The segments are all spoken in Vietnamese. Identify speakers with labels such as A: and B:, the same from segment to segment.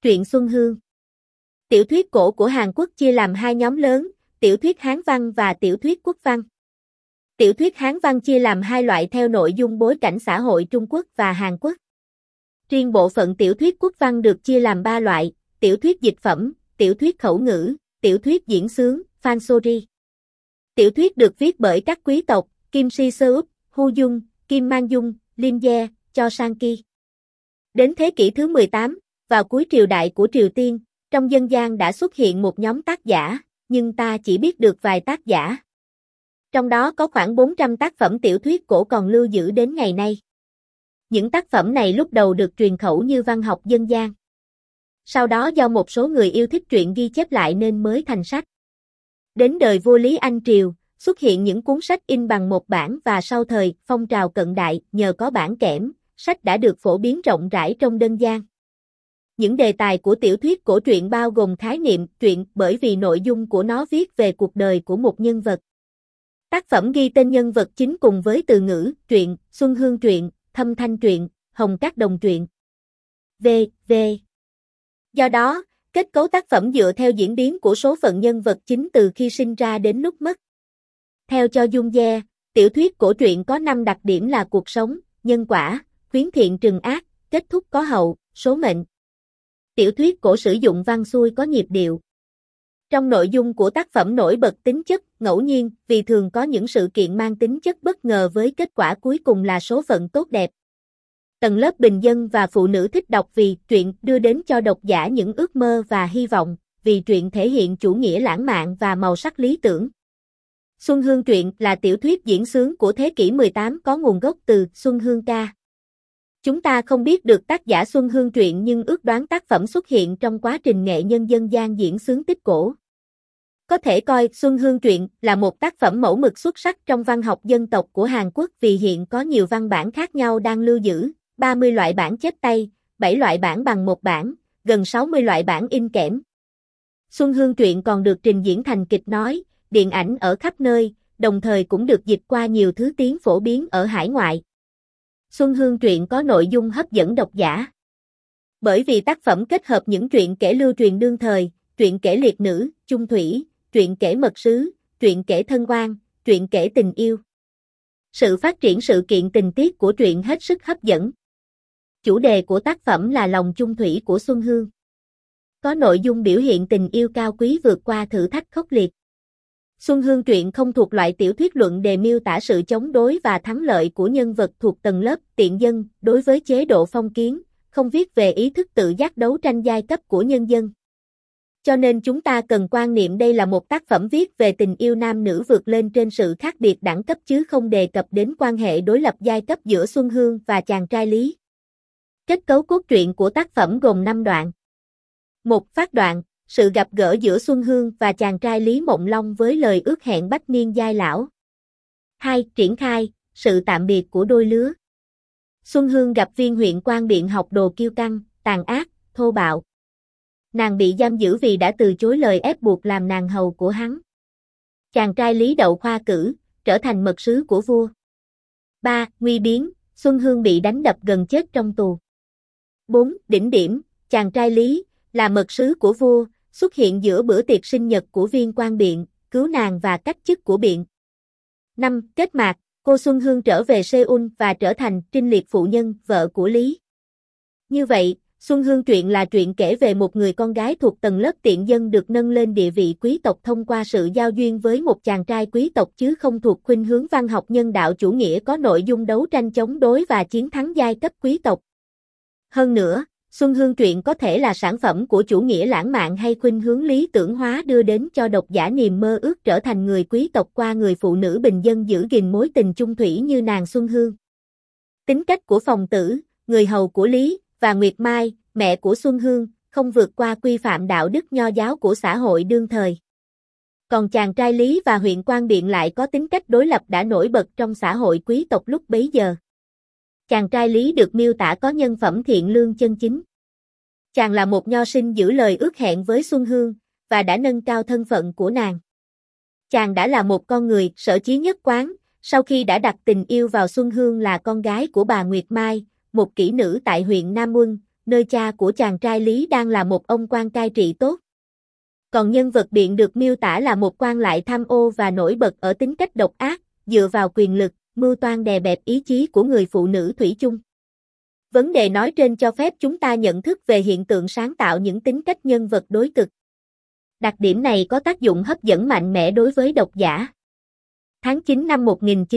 A: Truyện Xuân Hương. Tiểu thuyết cổ của Hàn Quốc chia làm hai nhóm lớn, tiểu thuyết Hán văn và tiểu thuyết Quốc văn. Tiểu thuyết Hán văn chia làm hai loại theo nội dung bối cảnh xã hội Trung Quốc và Hàn Quốc. Riêng bộ phận tiểu thuyết Quốc văn được chia làm ba loại: tiểu thuyết dịch phẩm, tiểu thuyết khẩu ngữ, tiểu thuyết diễn xướng, fansori. Tiểu thuyết được viết bởi các quý tộc Kim Si-seup, Hu Dung, Kim Man Dung, Lim Ye, Cho Sang-ki. Đến thế kỷ thứ 18, vào cuối triều đại của Triều Tiên, trong dân gian đã xuất hiện một nhóm tác giả, nhưng ta chỉ biết được vài tác giả. Trong đó có khoảng 400 tác phẩm tiểu thuyết cổ còn lưu giữ đến ngày nay. Những tác phẩm này lúc đầu được truyền khẩu như văn học dân gian. Sau đó do một số người yêu thích truyện ghi chép lại nên mới thành sách. Đến đời vua Lý Anh Triều, xuất hiện những cuốn sách in bằng một bản và sau thời phong trào cận đại, nhờ có bản kẽm, sách đã được phổ biến rộng rãi trong dân gian. Những đề tài của tiểu thuyết cổ truyện bao gồm khái niệm truyện bởi vì nội dung của nó viết về cuộc đời của một nhân vật. Tác phẩm ghi tên nhân vật chính cùng với từ ngữ truyện, Xuân Hương truyện, Thâm Thanh truyện, Hồng Cát Đồng truyện, v.v. Do đó, kết cấu tác phẩm dựa theo diễn biến của số phận nhân vật chính từ khi sinh ra đến lúc mất. Theo Cho Dung Ye, tiểu thuyết cổ truyện có 5 đặc điểm là cuộc sống, nhân quả, khuyến thiện trừng ác, kết thúc có hậu, số mệnh. Tiểu thuyết cổ sử dụng văn xuôi có nhịp điệu. Trong nội dung của tác phẩm nổi bật tính chất ngẫu nhiên vì thường có những sự kiện mang tính chất bất ngờ với kết quả cuối cùng là số phận tốt đẹp. Tầng lớp bình dân và phụ nữ thích đọc vì truyện đưa đến cho độc giả những ước mơ và hy vọng, vì truyện thể hiện chủ nghĩa lãng mạn và màu sắc lý tưởng. Xuân Hương truyện là tiểu thuyết diễn xướng của thế kỷ 18 có nguồn gốc từ Xuân Hương ca. Chúng ta không biết được tác giả Xuân Hương truyện nhưng ước đoán tác phẩm xuất hiện trong quá trình nghệ nhân dân gian diễn xướng tích cổ. Có thể coi Xuân Hương truyện là một tác phẩm mẫu mực xuất sắc trong văn học dân tộc của Hàn Quốc vì hiện có nhiều văn bản khác nhau đang lưu giữ, 30 loại bản chép tay, 7 loại bản bằng một bản, gần 60 loại bản in kẽm. Xuân Hương truyện còn được trình diễn thành kịch nói, điện ảnh ở khắp nơi, đồng thời cũng được dịch qua nhiều thứ tiếng phổ biến ở hải ngoại. Xuân Hương truyện có nội dung hấp dẫn độc giả. Bởi vì tác phẩm kết hợp những truyện kể lưu truyền đương thời, truyện kể liệt nữ, chung thủy, truyện kể mật sứ, truyện kể thân oan, truyện kể tình yêu. Sự phát triển sự kiện tình tiết của truyện hết sức hấp dẫn. Chủ đề của tác phẩm là lòng chung thủy của Xuân Hương. Có nội dung biểu hiện tình yêu cao quý vượt qua thử thách khốc liệt. Xuân Hương truyện không thuộc loại tiểu thuyết luận đề miêu tả sự chống đối và thắng lợi của nhân vật thuộc tầng lớp tiện dân đối với chế độ phong kiến, không viết về ý thức tự giác đấu tranh giai cấp của nhân dân. Cho nên chúng ta cần quan niệm đây là một tác phẩm viết về tình yêu nam nữ vượt lên trên sự khác biệt đẳng cấp chứ không đề cập đến quan hệ đối lập giai cấp giữa Xuân Hương và chàng trai Lý. Kết cấu cốt truyện của tác phẩm gồm 5 đoạn. 1. Phát đoạn, sự gặp gỡ giữa Xuân Hương và chàng trai Lý Mộng Long với lời ước hẹn bách niên giai lão. 2. Triển khai, sự tạm biệt của đôi lứa. Xuân Hương gặp viên huyện quan biện học đồ kiêu căng, tàn ác, thô bạo. Nàng bị giam giữ vì đã từ chối lời ép buộc làm nàng hầu của hắn. Chàng trai Lý đậu khoa cử, trở thành mật sứ của vua. 3. Nguy biến, Xuân Hương bị đánh đập gần chết trong tù. 4. Đỉnh điểm, chàng trai Lý, là mật sứ của vua, xuất hiện giữa bữa tiệc sinh nhật của viên quan biện, cứu nàng và cách chức của biện. 5. Kết mạc, cô Xuân Hương trở về Seoul và trở thành Trinh Liệt phụ nhân, vợ của Lý. Như vậy, Xuân Hương truyện là truyện kể về một người con gái thuộc tầng lớp tiện dân được nâng lên địa vị quý tộc thông qua sự giao duyên với một chàng trai quý tộc chứ không thuộc khuynh hướng văn học nhân đạo chủ nghĩa có nội dung đấu tranh chống đối và chiến thắng giai cấp quý tộc. Hơn nữa, Xuân Hương truyện có thể là sản phẩm của chủ nghĩa lãng mạn hay khuynh hướng lý tưởng hóa đưa đến cho độc giả niềm mơ ước trở thành người quý tộc qua người phụ nữ bình dân giữ gìn mối tình chung thủy như nàng Xuân Hương. Tính cách của Phòng Tử, người hầu của Lý, và Nguyệt Mai, mẹ của Xuân Hương, không vượt qua quy phạm đạo đức nho giáo của xã hội đương thời. Còn chàng trai Lý và huyện quan biện lại có tính cách đối lập đã nổi bật trong xã hội quý tộc lúc bấy giờ. Chàng trai Lý được miêu tả có nhân phẩm thiện lương chân chính. Chàng là một nho sinh giữ lời ước hẹn với Xuân Hương, và đã nâng cao thân phận của nàng. Chàng đã là một con người sở chí nhất quán, sau khi đã đặt tình yêu vào Xuân Hương là con gái của bà Nguyệt Mai, một kỹ nữ tại huyện Nam Uân, nơi cha của chàng trai Lý đang là một ông quan cai trị tốt. Còn nhân vật Biện được miêu tả là một quan lại tham ô và nổi bật ở tính cách độc ác, dựa vào quyền lực, mưu toan đè bẹp ý chí của người phụ nữ thủy chung. Vấn đề nói trên cho phép chúng ta nhận thức về hiện tượng sáng tạo những tính cách nhân vật đối cực. Đặc điểm này có tác dụng hấp dẫn mạnh mẽ đối với độc giả. Tháng 9 năm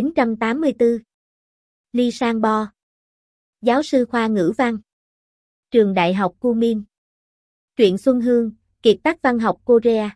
A: 1984. Lee Sang-bo, giáo sư khoa ngữ văn, trường đại học Kumin. Truyện Xuân Hương, kiệt tác văn học Korea.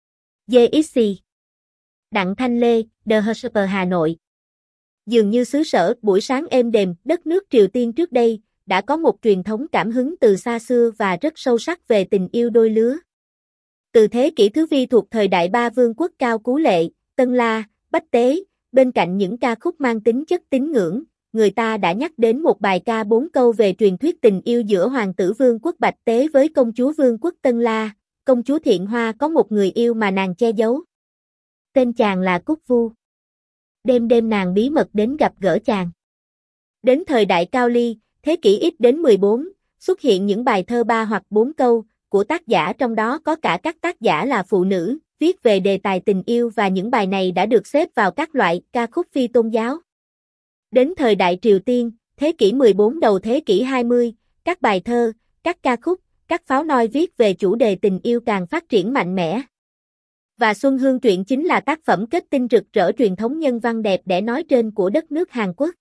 A: JXC. Đặng Thanh Lê, The Husper Hà Nội. Dường như xứ sở buổi sáng êm đềm, đất nước Triều Tiên trước đây đã có một truyền thống cảm hứng từ xa xưa và rất sâu sắc về tình yêu đôi lứa. Từ thế kỷ thứ Vi thuộc thời đại ba vương quốc Cao Cú Lệ, Tân La, Bách Tế, bên cạnh những ca khúc mang tính chất tín ngưỡng, người ta đã nhắc đến một bài ca 4 câu về truyền thuyết tình yêu giữa hoàng tử vương quốc Bạch Tế với công chúa vương quốc Tân La. Công chúa Thiện Hoa có một người yêu mà nàng che giấu. Tên chàng là Cúc Vu. Đêm đêm nàng bí mật đến gặp gỡ chàng. Đến thời đại Cao Ly, thế kỷ ít đến 14, xuất hiện những bài thơ 3 hoặc 4 câu của tác giả, trong đó có cả các tác giả là phụ nữ, viết về đề tài tình yêu, và những bài này đã được xếp vào các loại ca khúc phi tôn giáo. Đến thời đại Triều Tiên, thế kỷ 14 đầu thế kỷ 20, các bài thơ, các ca khúc, các pháo nôi viết về chủ đề tình yêu càng phát triển mạnh mẽ. Và Xuân Hương truyện chính là tác phẩm kết tinh rực rỡ truyền thống nhân văn đẹp đẽ nói trên của đất nước Hàn Quốc.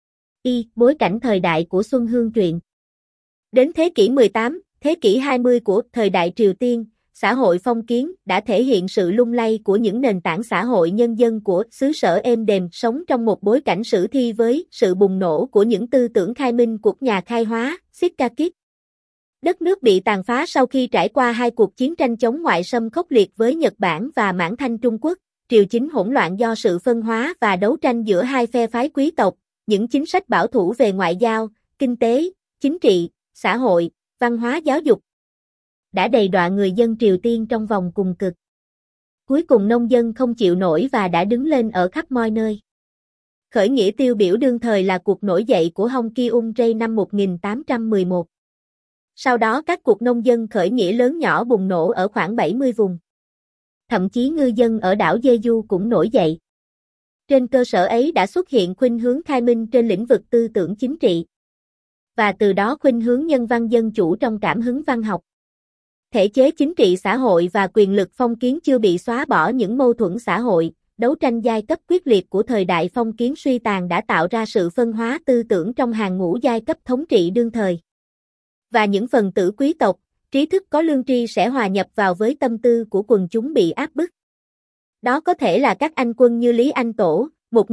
A: Bối cảnh thời đại của Xuân Hương truyện. Đến thế kỷ 18, thế kỷ 20 của thời đại Triều Tiên, xã hội phong kiến đã thể hiện sự lung lay của những nền tảng xã hội nhân dân của xứ sở êm đềm, sống trong một bối cảnh sử thi với sự bùng nổ của những tư tưởng khai minh của nhà khai hóa, Sitkakit. Đất nước bị tàn phá sau khi trải qua hai cuộc chiến tranh chống ngoại xâm khốc liệt với Nhật Bản và Mãn Thanh Trung Quốc, triều chính hỗn loạn do sự phân hóa và đấu tranh giữa hai phe phái quý tộc, những chính sách bảo thủ về ngoại giao, kinh tế, chính trị, xã hội, văn hóa giáo dục đã đầy đọa người dân Triều Tiên trong vòng cùng cực. Cuối cùng nông dân không chịu nổi và đã đứng lên ở khắp mọi nơi. Khởi nghĩa tiêu biểu đương thời là cuộc nổi dậy của Hong Kyung-rae năm 1811. Sau đó các cuộc nông dân khởi nghĩa lớn nhỏ bùng nổ ở khoảng 70 vùng. Thậm chí ngư dân ở đảo Jeju cũng nổi dậy. Trên cơ sở ấy đã xuất hiện khuynh hướng khai minh trên lĩnh vực tư tưởng chính trị. Và từ đó khuynh hướng nhân văn dân chủ trong cảm hứng văn học. Thể chế chính trị xã hội và quyền lực phong kiến chưa bị xóa bỏ, những mâu thuẫn xã hội, đấu tranh giai cấp quyết liệt của thời đại phong kiến suy tàn đã tạo ra sự phân hóa tư tưởng trong hàng ngũ giai cấp thống trị đương thời. Và những phần tử quý tộc, trí thức có lương tri sẽ hòa nhập vào với tâm tư của quần chúng bị áp bức. Đó có thể là các anh quân như Lý Anh Tổ,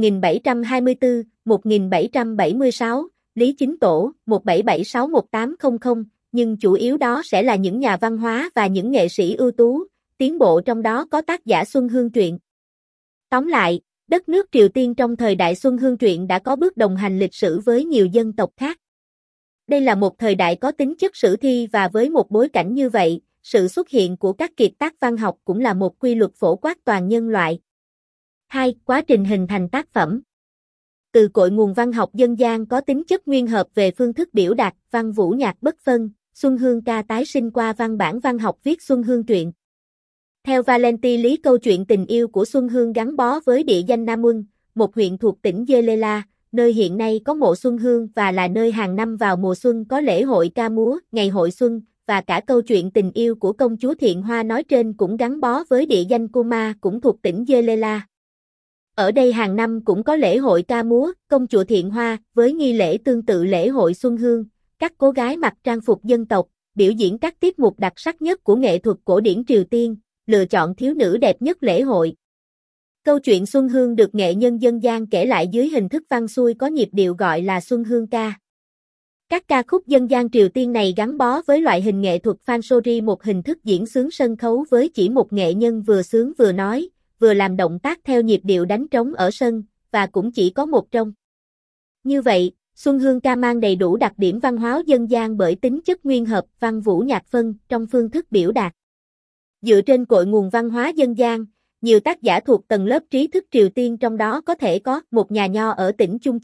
A: 1724-1776, Lý Chính Tổ, 1776-1800, nhưng chủ yếu đó sẽ là những nhà văn hóa và những nghệ sĩ ưu tú, tiến bộ, trong đó có tác giả Xuân Hương truyện. Tóm lại, đất nước Triều Tiên trong thời đại Xuân Hương truyện đã có bước đồng hành lịch sử với nhiều dân tộc khác. Đây là một thời đại có tính chất sử thi, và với một bối cảnh như vậy, sự xuất hiện của các kiệt tác văn học cũng là một quy luật phổ quát toàn nhân loại. 2. Quá trình hình thành tác phẩm. Từ cội nguồn văn học dân gian có tính chất nguyên hợp về phương thức biểu đạt, văn vũ nhạc bất phân, Xuân Hương ca tái sinh qua văn bản văn học viết Xuân Hương truyện. Theo Valenti Lý, câu chuyện tình yêu của Xuân Hương gắn bó với địa danh Nam Uân, một huyện thuộc tỉnh Jeolla, nơi hiện nay có mộ Xuân Hương, và là nơi hàng năm vào mùa xuân có lễ hội ca múa, ngày hội xuân, và cả câu chuyện tình yêu của công chúa Thiện Hoa nói trên cũng gắn bó với địa danh Kuma, cũng thuộc tỉnh Jeolla. Ở đây hàng năm cũng có lễ hội ca múa, công chúa Thiện Hoa, với nghi lễ tương tự lễ hội Xuân Hương. Các cô gái mặc trang phục dân tộc, biểu diễn các tiết mục đặc sắc nhất của nghệ thuật cổ điển Triều Tiên, lựa chọn thiếu nữ đẹp nhất lễ hội. Câu chuyện Xuân Hương được nghệ nhân dân gian kể lại dưới hình thức văn xuôi có nhịp điệu gọi là Xuân Hương ca. Các ca khúc dân gian Triều Tiên này gắn bó với loại hình nghệ thuật fansori, một hình thức diễn xướng sân khấu với chỉ một nghệ nhân vừa xướng vừa nói, vừa làm động tác theo nhịp điệu đánh trống ở sân, và cũng chỉ có một trống. Như vậy, Xuân Hương ca mang đầy đủ đặc điểm văn hóa dân gian bởi tính chất nguyên hợp văn vũ nhạc phân trong phương thức biểu đạt. Dựa trên cội nguồn văn hóa dân gian, nhiều tác giả thuộc tầng lớp trí thức Triều Tiên, trong đó có thể có một nhà nho ở tỉnh Chung Chên,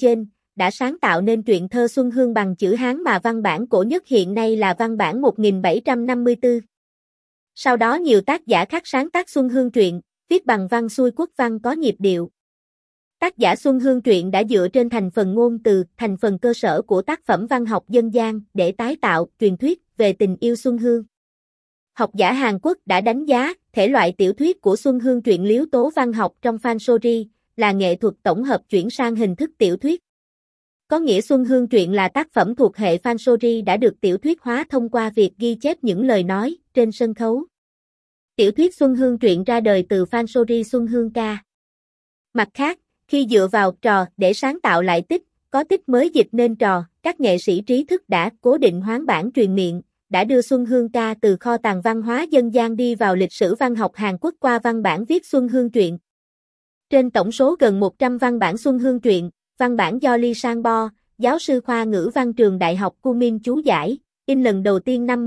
A: đã sáng tạo nên truyện thơ Xuân Hương bằng chữ Hán mà văn bản cổ nhất hiện nay là văn bản 1754. Sau đó nhiều tác giả khác sáng tác Xuân Hương truyện, viết bằng văn xuôi quốc văn có nhịp điệu. Tác giả Xuân Hương truyện đã dựa trên thành phần ngôn từ, thành phần cơ sở của tác phẩm văn học dân gian để tái tạo truyền thuyết về tình yêu Xuân Hương. Học giả Hàn Quốc đã đánh giá thể loại tiểu thuyết của Xuân Hương truyện yếu tố văn học trong Fansori là nghệ thuật tổng hợp chuyển sang hình thức tiểu thuyết. Có nghĩa Xuân Hương truyện là tác phẩm thuộc hệ Fansori đã được tiểu thuyết hóa thông qua việc ghi chép những lời nói trên sân khấu. Tiểu thuyết Xuân Hương truyện ra đời từ Fansori Xuân Hương ca. Mặt khác, khi dựa vào trò để sáng tạo lại tích, có tích mới dịch nên trò, các nghệ sĩ trí thức đã cố định hoán bản truyền miệng, đã đưa Xuân Hương ca từ kho tàng văn hóa dân gian đi vào lịch sử văn học Hàn Quốc qua văn bản viết Xuân Hương truyện. Trên tổng số gần 100 văn bản Xuân Hương truyện, văn bản do Lee Sang-bo, giáo sư khoa ngữ văn trường Đại học Kumin chú giải, in lần đầu tiên năm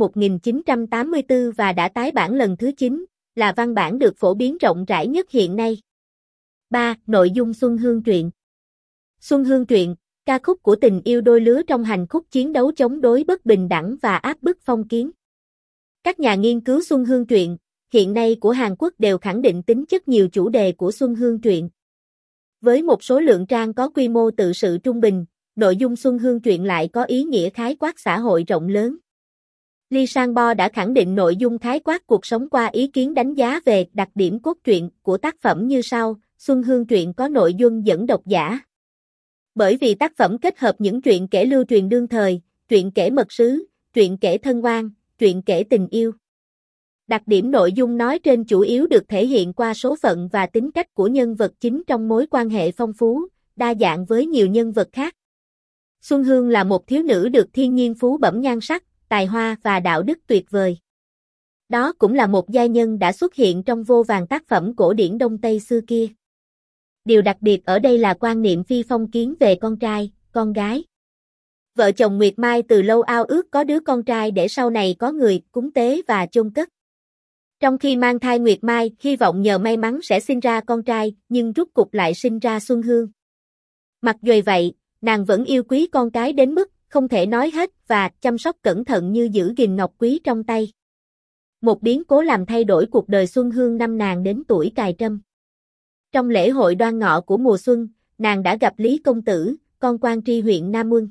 A: 1984 và đã tái bản lần thứ 9, là văn bản được phổ biến rộng rãi nhất hiện nay. 3. Nội dung Xuân Hương truyện. Xuân Hương truyện, ca khúc của tình yêu đôi lứa trong hành khúc chiến đấu chống đối bất bình đẳng và áp bức phong kiến. Các nhà nghiên cứu Xuân Hương truyện hiện nay của Hàn Quốc đều khẳng định tính chất nhiều chủ đề của Xuân Hương truyện. Với một số lượng trang có quy mô tự sự trung bình, nội dung Xuân Hương truyện lại có ý nghĩa khái quát xã hội rộng lớn. Lee Sang-bo đã khẳng định nội dung khái quát cuộc sống qua ý kiến đánh giá về đặc điểm cốt truyện của tác phẩm như sau: Xuân Hương truyện có nội dung dẫn độc giả. Bởi vì tác phẩm kết hợp những truyện kể lưu truyền đương thời, truyện kể mật sứ, truyện kể thân oan, truyện kể tình yêu. Đặc điểm nội dung nói trên chủ yếu được thể hiện qua số phận và tính cách của nhân vật chính trong mối quan hệ phong phú, đa dạng với nhiều nhân vật khác. Xuân Hương là một thiếu nữ được thiên nhiên phú bẩm nhan sắc, tài hoa và đạo đức tuyệt vời. Đó cũng là một giai nhân đã xuất hiện trong vô vàn tác phẩm cổ điển Đông Tây xưa kia. Điều đặc biệt ở đây là quan niệm phi phong kiến về con trai, con gái. Vợ chồng Nguyệt Mai từ lâu ao ước có đứa con trai để sau này có người cúng tế và chôn cất. Trong khi mang thai Nguyệt Mai, hy vọng nhờ may mắn sẽ sinh ra con trai, nhưng rốt cục lại sinh ra Xuân Hương. Mặc dù vậy, nàng vẫn yêu quý con cái đến mức không thể nói hết và chăm sóc cẩn thận như giữ gìn ngọc quý trong tay. Một biến cố làm thay đổi cuộc đời Xuân Hương năm nàng đến tuổi cài trâm. Trong lễ hội đoan ngọ của mùa xuân, nàng đã gặp Lý Công Tử, con quan tri huyện Nam Quân.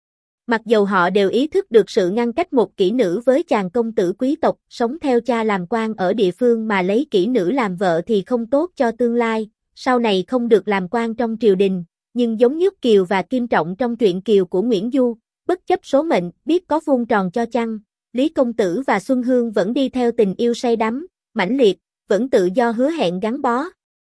A: Mặc dầu họ đều ý thức được sự ngăn cách một kỹ nữ với chàng công tử quý tộc sống theo cha làm quan ở địa phương mà lấy kỹ nữ làm vợ thì không tốt cho tương lai, sau này không được làm quan trong triều đình, nhưng giống như Kiều và Kim Trọng trong truyện Kiều của Nguyễn Du, bất chấp số mệnh, biết có vuông tròn cho chăng, Lý Công Tử và Xuân Hương vẫn đi theo tình yêu say đắm, mãnh liệt, vẫn tự do hứa hẹn gắn bó.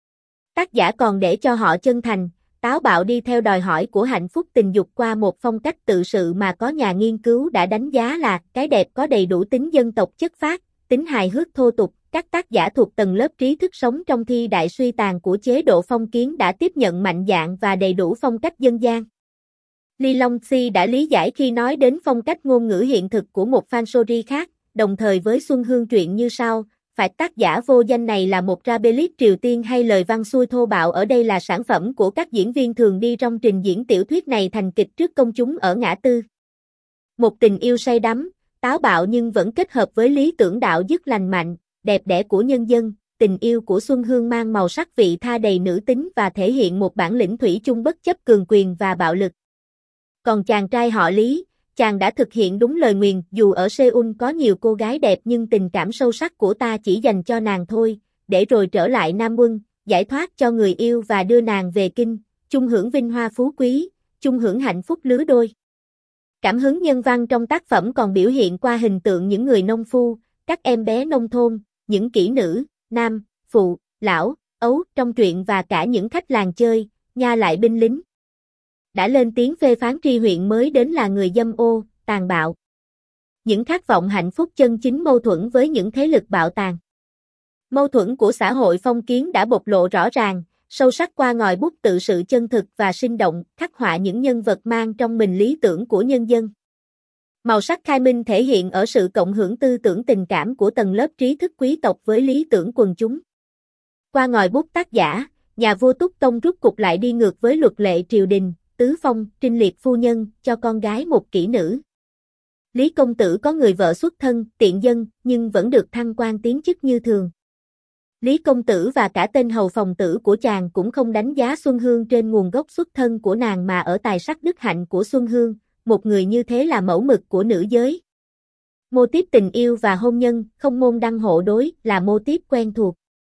A: Tác giả còn để cho họ chân thành, táo bạo đi theo đòi hỏi của hạnh phúc tình dục qua một phong cách tự sự mà có nhà nghiên cứu đã đánh giá là cái đẹp có đầy đủ tính dân tộc chất phác, tính hài hước thô tục. Các tác giả thuộc tầng lớp trí thức sống trong thi đại suy tàn của chế độ phong kiến đã tiếp nhận mạnh dạn và đầy đủ phong cách dân gian. Lee Long-si đã lý giải khi nói đến phong cách ngôn ngữ hiện thực của một fansori khác, đồng thời với Xuân Hương truyện như sau: phải tác giả vô danh này là một rabelit Triều Tiên hay lời văn xuôi thô bạo ở đây là sản phẩm của các diễn viên thường đi trong trình diễn tiểu thuyết này thành kịch trước công chúng ở ngã tư. Một tình yêu say đắm, táo bạo nhưng vẫn kết hợp với lý tưởng đạo đức lành mạnh, đẹp đẽ của nhân dân, tình yêu của Xuân Hương mang màu sắc vị tha đầy nữ tính và thể hiện một bản lĩnh thủy chung bất chấp cường quyền và bạo lực. Còn chàng trai họ Lý, chàng đã thực hiện đúng lời nguyền, dù ở Seoul có nhiều cô gái đẹp nhưng tình cảm sâu sắc của ta chỉ dành cho nàng thôi, để rồi trở lại Nam Quân, giải thoát cho người yêu và đưa nàng về kinh, chung hưởng vinh hoa phú quý, chung hưởng hạnh phúc lứa đôi. Cảm hứng nhân văn trong tác phẩm còn biểu hiện qua hình tượng những người nông phu, các em bé nông thôn, những kỹ nữ, nam, phụ, lão, ấu trong truyện và cả những khách làng chơi, nha lại binh lính. Đã lên tiếng phê phán tri huyện mới đến là người dâm ô, tàn bạo. Những khát vọng hạnh phúc chân chính mâu thuẫn với những thế lực bạo tàn. Mâu thuẫn của xã hội phong kiến đã bộc lộ rõ ràng, sâu sắc qua ngòi bút tự sự chân thực và sinh động, khắc họa những nhân vật mang trong mình lý tưởng của nhân dân. Màu sắc khai minh thể hiện ở sự cộng hưởng tư tưởng tình cảm của tầng lớp trí thức quý tộc với lý tưởng quần chúng. Qua ngòi bút tác giả, nhà vua Túc Tông rút cục lại đi ngược với luật lệ triều đình, tứ phong, trinh liệt phu nhân, cho con gái một kỹ nữ. Lý công tử có người vợ xuất thân, tiện dân, nhưng vẫn được thăng quan tiến chức như thường. Lý công tử và cả tên hầu phòng tử của chàng cũng không đánh giá Xuân Hương trên nguồn gốc xuất thân của nàng mà ở tài sắc đức hạnh của Xuân Hương, một người như thế là mẫu mực của nữ giới. Mô típ tình yêu và hôn nhân, không môn đăng hộ đối, là mô típ quen thuộc.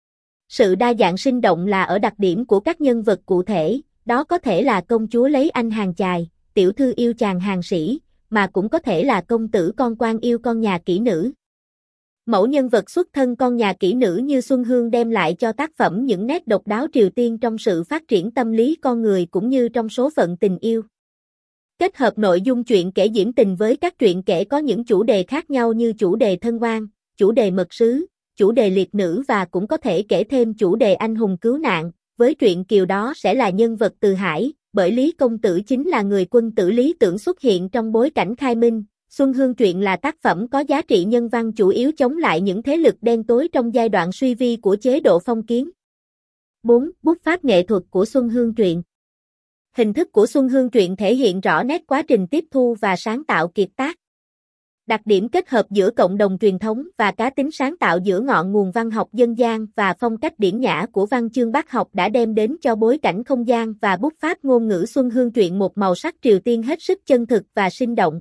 A: Sự đa dạng sinh động là ở đặc điểm của các nhân vật cụ thể, đó có thể là công chúa lấy anh hàng chài, tiểu thư yêu chàng hàng sĩ, mà cũng có thể là công tử con quan yêu con nhà kỹ nữ. Mẫu nhân vật xuất thân con nhà kỹ nữ như Xuân Hương đem lại cho tác phẩm những nét độc đáo Triều Tiên trong sự phát triển tâm lý con người cũng như trong số phận tình yêu. Kết hợp nội dung truyện kể diễn tình với các truyện kể có những chủ đề khác nhau như chủ đề thân oan, chủ đề mật sứ, chủ đề liệt nữ và cũng có thể kể thêm chủ đề anh hùng cứu nạn, với truyện Kiều đó sẽ là nhân vật Từ Hải, bởi Lý công tử chính là người quân tử lý tưởng xuất hiện trong bối cảnh khai minh. Xuân Hương truyện là tác phẩm có giá trị nhân văn chủ yếu chống lại những thế lực đen tối trong giai đoạn suy vi của chế độ phong kiến. 4. Bút pháp nghệ thuật của Xuân Hương truyện. Hình thức của Xuân Hương truyện thể hiện rõ nét quá trình tiếp thu và sáng tạo kiệt tác. Đặc điểm kết hợp giữa cộng đồng truyền thống và cá tính sáng tạo giữa ngọn nguồn văn học dân gian và phong cách điển nhã của văn chương bác học đã đem đến cho bối cảnh không gian và bút pháp ngôn ngữ Xuân Hương truyện một màu sắc Triều Tiên hết sức chân thực và sinh động.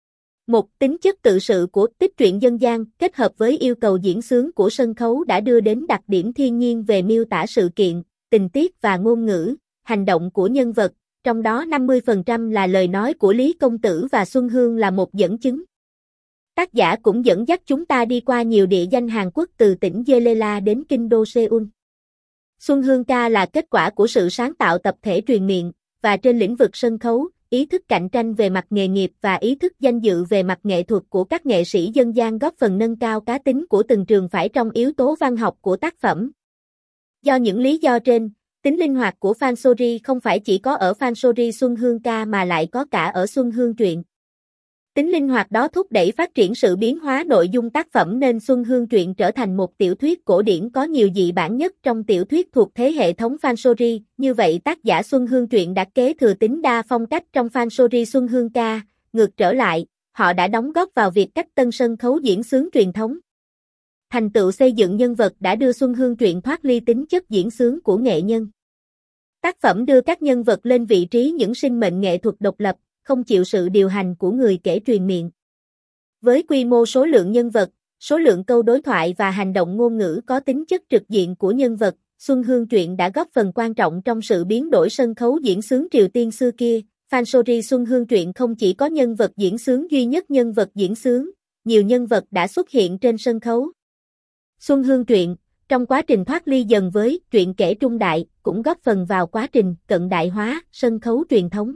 A: Một tính chất tự sự của tích truyện dân gian kết hợp với yêu cầu diễn xướng của sân khấu đã đưa đến đặc điểm thiên nhiên về miêu tả sự kiện, tình tiết và ngôn ngữ, hành động của nhân vật, trong đó 50% là lời nói của Lý công tử và Xuân Hương là một dẫn chứng. Tác giả cũng dẫn dắt chúng ta đi qua nhiều địa danh Hàn Quốc từ tỉnh Jeolla đến kinh đô Seoul. Xuân Hương ca là kết quả của sự sáng tạo tập thể truyền miệng, và trên lĩnh vực sân khấu, ý thức cạnh tranh về mặt nghề nghiệp và ý thức danh dự về mặt nghệ thuật của các nghệ sĩ dân gian góp phần nâng cao cá tính của từng trường phái trong yếu tố văn học của tác phẩm. Do những lý do trên, tính linh hoạt của fansori không phải chỉ có ở fansori Xuân Hương ca mà lại có cả ở Xuân Hương truyện. Tính linh hoạt đó thúc đẩy phát triển sự biến hóa nội dung tác phẩm nên Xuân Hương truyện trở thành một tiểu thuyết cổ điển có nhiều dị bản nhất trong tiểu thuyết thuộc thế hệ thống fansori. Như vậy tác giả Xuân Hương truyện đã kế thừa tính đa phong cách trong fansori Xuân Hương ca, ngược trở lại, họ đã đóng góp vào việc cách tân sân khấu diễn xướng truyền thống. Thành tựu xây dựng nhân vật đã đưa Xuân Hương truyện thoát ly tính chất diễn xướng của nghệ nhân. Tác phẩm đưa các nhân vật lên vị trí những sinh mệnh nghệ thuật độc lập, không chịu sự điều hành của người kể truyền miệng. Với quy mô số lượng nhân vật, số lượng câu đối thoại và hành động ngôn ngữ có tính chất trực diện của nhân vật, Xuân Hương truyện đã góp phần quan trọng trong sự biến đổi sân khấu diễn xướng Triều Tiên xưa kia. Fansori Xuân Hương truyện không chỉ có nhân vật diễn xướng duy nhất nhân vật diễn xướng, nhiều nhân vật đã xuất hiện trên sân khấu. Xuân Hương truyện, trong quá trình thoát ly dần với truyện kể trung đại, cũng góp phần vào quá trình cận đại hóa sân khấu truyền thống.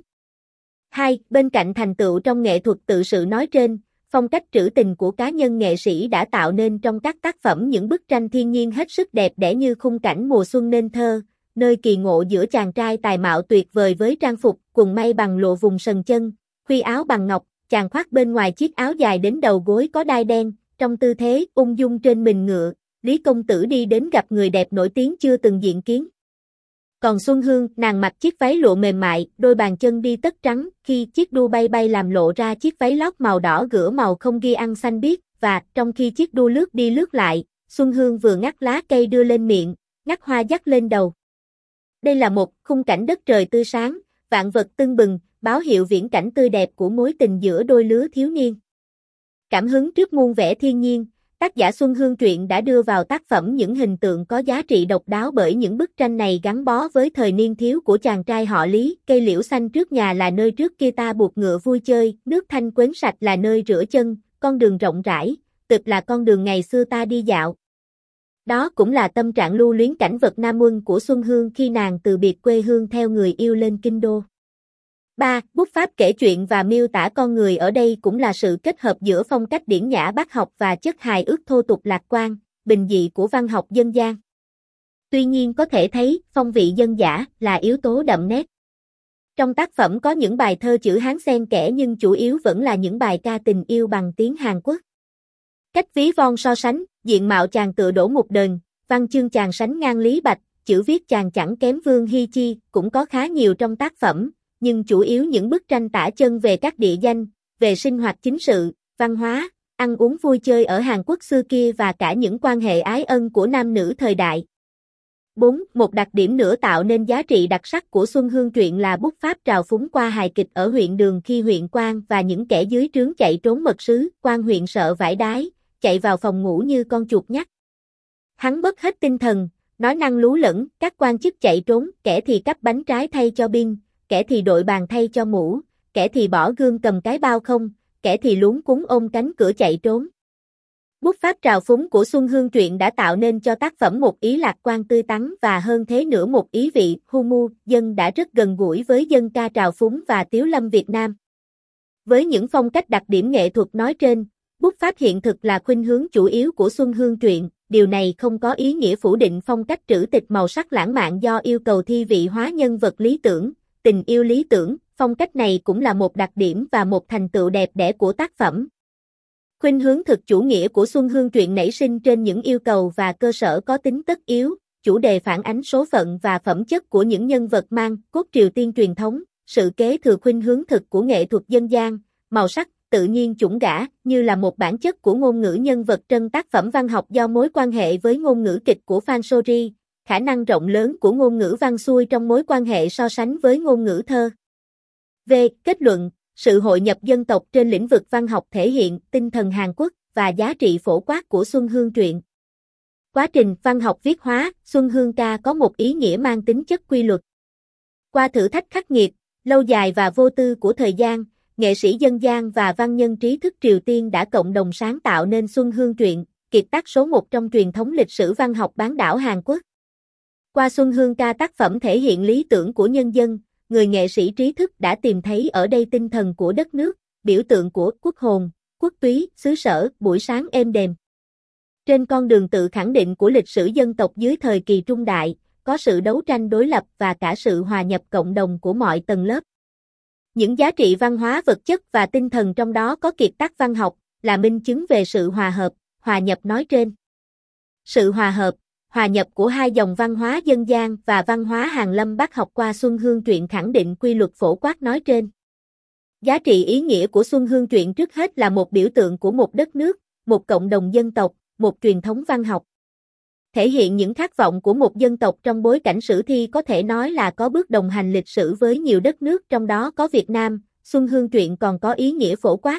A: 2. Bên cạnh thành tựu trong nghệ thuật tự sự nói trên, phong cách trữ tình của cá nhân nghệ sĩ đã tạo nên trong các tác phẩm những bức tranh thiên nhiên hết sức đẹp đẽ như khung cảnh mùa xuân nên thơ, nơi kỳ ngộ giữa chàng trai tài mạo tuyệt vời với trang phục quần may bằng lụa vùng sần chân, khuy áo bằng ngọc, chàng khoác bên ngoài chiếc áo dài đến đầu gối có đai đen, trong tư thế ung dung trên mình ngựa, Lý công tử đi đến gặp người đẹp nổi tiếng chưa từng diện kiến. Còn Xuân Hương, nàng mặc chiếc váy lụa mềm mại, đôi bàn chân đi tất trắng, khi chiếc đu bay bay làm lộ ra chiếc váy lót màu đỏ gữa màu không ghi ăn xanh biếc, và trong khi chiếc đu lướt đi lướt lại, Xuân Hương vừa ngắt lá cây đưa lên miệng, ngắt hoa dắt lên đầu. Đây là một khung cảnh đất trời tươi sáng, vạn vật tưng bừng, báo hiệu viễn cảnh tươi đẹp của mối tình giữa đôi lứa thiếu niên. Cảm hứng trước muôn vẻ thiên nhiên, tác giả Xuân Hương truyện đã đưa vào tác phẩm những hình tượng có giá trị độc đáo bởi những bức tranh này gắn bó với thời niên thiếu của chàng trai họ Lý, cây liễu xanh trước nhà là nơi trước kia ta buộc ngựa vui chơi, nước thanh quến sạch là nơi rửa chân, con đường rộng rãi, tức là con đường ngày xưa ta đi dạo. Đó cũng là tâm trạng lưu luyến cảnh vật Nam Quân của Xuân Hương khi nàng từ biệt quê hương theo người yêu lên kinh đô. 3. Bút pháp kể chuyện và miêu tả con người ở đây cũng là sự kết hợp giữa phong cách điển nhã bác học và chất hài ước thô tục lạc quan, bình dị của văn học dân gian. Tuy nhiên có thể thấy, phong vị dân dã là yếu tố đậm nét. Trong tác phẩm có những bài thơ chữ Hán xen kẽ nhưng chủ yếu vẫn là những bài ca tình yêu bằng tiếng Hàn Quốc. Cách ví von so sánh, diện mạo chàng tựa Đỗ Mục Đền, văn chương chàng sánh ngang Lý Bạch, chữ viết chàng chẳng kém Vương Hy Chi, cũng có khá nhiều trong tác phẩm. nhưng chủ yếu những bức tranh tả chân về các địa danh, về sinh hoạt chính sự, văn hóa, ăn uống vui chơi ở Hàn Quốc xưa kia và cả những quan hệ ái ân của nam nữ thời đại. 4. Một đặc điểm nữa tạo nên giá trị đặc sắc của Xuân Hương truyện là bút pháp trào phúng qua hài kịch ở huyện Đường khi huyện Quan và những kẻ dưới trướng chạy trốn mật sứ, Quan huyện sợ vãi đái, chạy vào phòng ngủ như con chuột nhắt. Hắn mất hết tinh thần, nói năng lú lẫn, các quan chức chạy trốn, kẻ thì cắp bánh trái thay cho binh, kẻ thì đội bàn thay cho mũ, kẻ thì bỏ gươm cầm cái bao không, kẻ thì luống cuống ôm cánh cửa chạy trốn. Bút pháp trào phúng của Xuân Hương truyện đã tạo nên cho tác phẩm một ý lạc quan tươi tắn và hơn thế nữa một ý vị humour dân đã rất gần gũi với dân ca trào phúng và tiếu lâm Việt Nam. Với những phong cách đặc điểm nghệ thuật nói trên, bút pháp hiện thực là khuynh hướng chủ yếu của Xuân Hương truyện, điều này không có ý nghĩa phủ định phong cách trữ tịch màu sắc lãng mạn do yêu cầu thi vị hóa nhân vật lý tưởng, tình yêu lý tưởng, phong cách này cũng là một đặc điểm và một thành tựu đẹp đẽ của tác phẩm. Khuynh hướng thực chủ nghĩa của Xuân Hương truyện nảy sinh trên những yêu cầu và cơ sở có tính tất yếu, chủ đề phản ánh số phận và phẩm chất của những nhân vật mang cốt Triều Tiên truyền thống, sự kế thừa khuynh hướng thực của nghệ thuật dân gian, màu sắc, tự nhiên chủng gã, như là một bản chất của ngôn ngữ nhân vật trong tác phẩm văn học do mối quan hệ với ngôn ngữ kịch của Phan Sori, khả năng rộng lớn của ngôn ngữ văn xuôi trong mối quan hệ so sánh với ngôn ngữ thơ. V. Kết luận, sự hội nhập dân tộc trên lĩnh vực văn học thể hiện tinh thần Hàn Quốc và giá trị phổ quát của Xuân Hương truyện. Quá trình văn học viết hóa, Xuân Hương ca có một ý nghĩa mang tính chất quy luật. Qua thử thách khắc nghiệt, lâu dài và vô tư của thời gian, nghệ sĩ dân gian và văn nhân trí thức Triều Tiên đã cộng đồng sáng tạo nên Xuân Hương truyện, kiệt tác số 1 trong truyền thống lịch sử văn học bán đảo Hàn Quốc. Qua Xuân Hương ca tác phẩm thể hiện lý tưởng của nhân dân, người nghệ sĩ trí thức đã tìm thấy ở đây tinh thần của đất nước, biểu tượng của quốc hồn, quốc túy, xứ sở, buổi sáng êm đềm. Trên con đường tự khẳng định của lịch sử dân tộc dưới thời kỳ trung đại, có sự đấu tranh đối lập và cả sự hòa nhập cộng đồng của mọi tầng lớp. Những giá trị văn hóa vật chất và tinh thần trong đó có kiệt tác văn học, là minh chứng về sự hòa hợp, hòa nhập nói trên. Sự hòa nhập của hai dòng văn hóa dân gian và văn hóa Hàn Lâm Bắc học qua Xuân Hương truyện khẳng định quy luật phổ quát nói trên. Giá trị ý nghĩa của Xuân Hương truyện trước hết là một biểu tượng của một đất nước, một cộng đồng dân tộc, một truyền thống văn học. Thể hiện những khát vọng của một dân tộc trong bối cảnh sử thi có thể nói là có bước đồng hành lịch sử với nhiều đất nước trong đó có Việt Nam, Xuân Hương truyện còn có ý nghĩa phổ quát.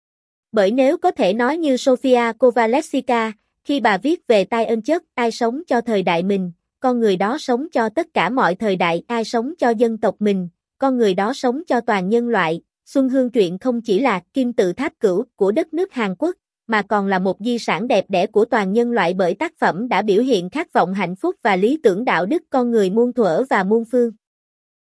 A: Bởi nếu có thể nói như Sofia Kovalevsky, khi bà viết về tai ơn chất, ai sống cho thời đại mình, con người đó sống cho tất cả mọi thời đại, ai sống cho dân tộc mình, con người đó sống cho toàn nhân loại. Xuân Hương truyện không chỉ là kim tự tháp cửu của đất nước Hàn Quốc, mà còn là một di sản đẹp đẽ của toàn nhân loại bởi tác phẩm đã biểu hiện khát vọng hạnh phúc và lý tưởng đạo đức con người muôn thuở và muôn phương.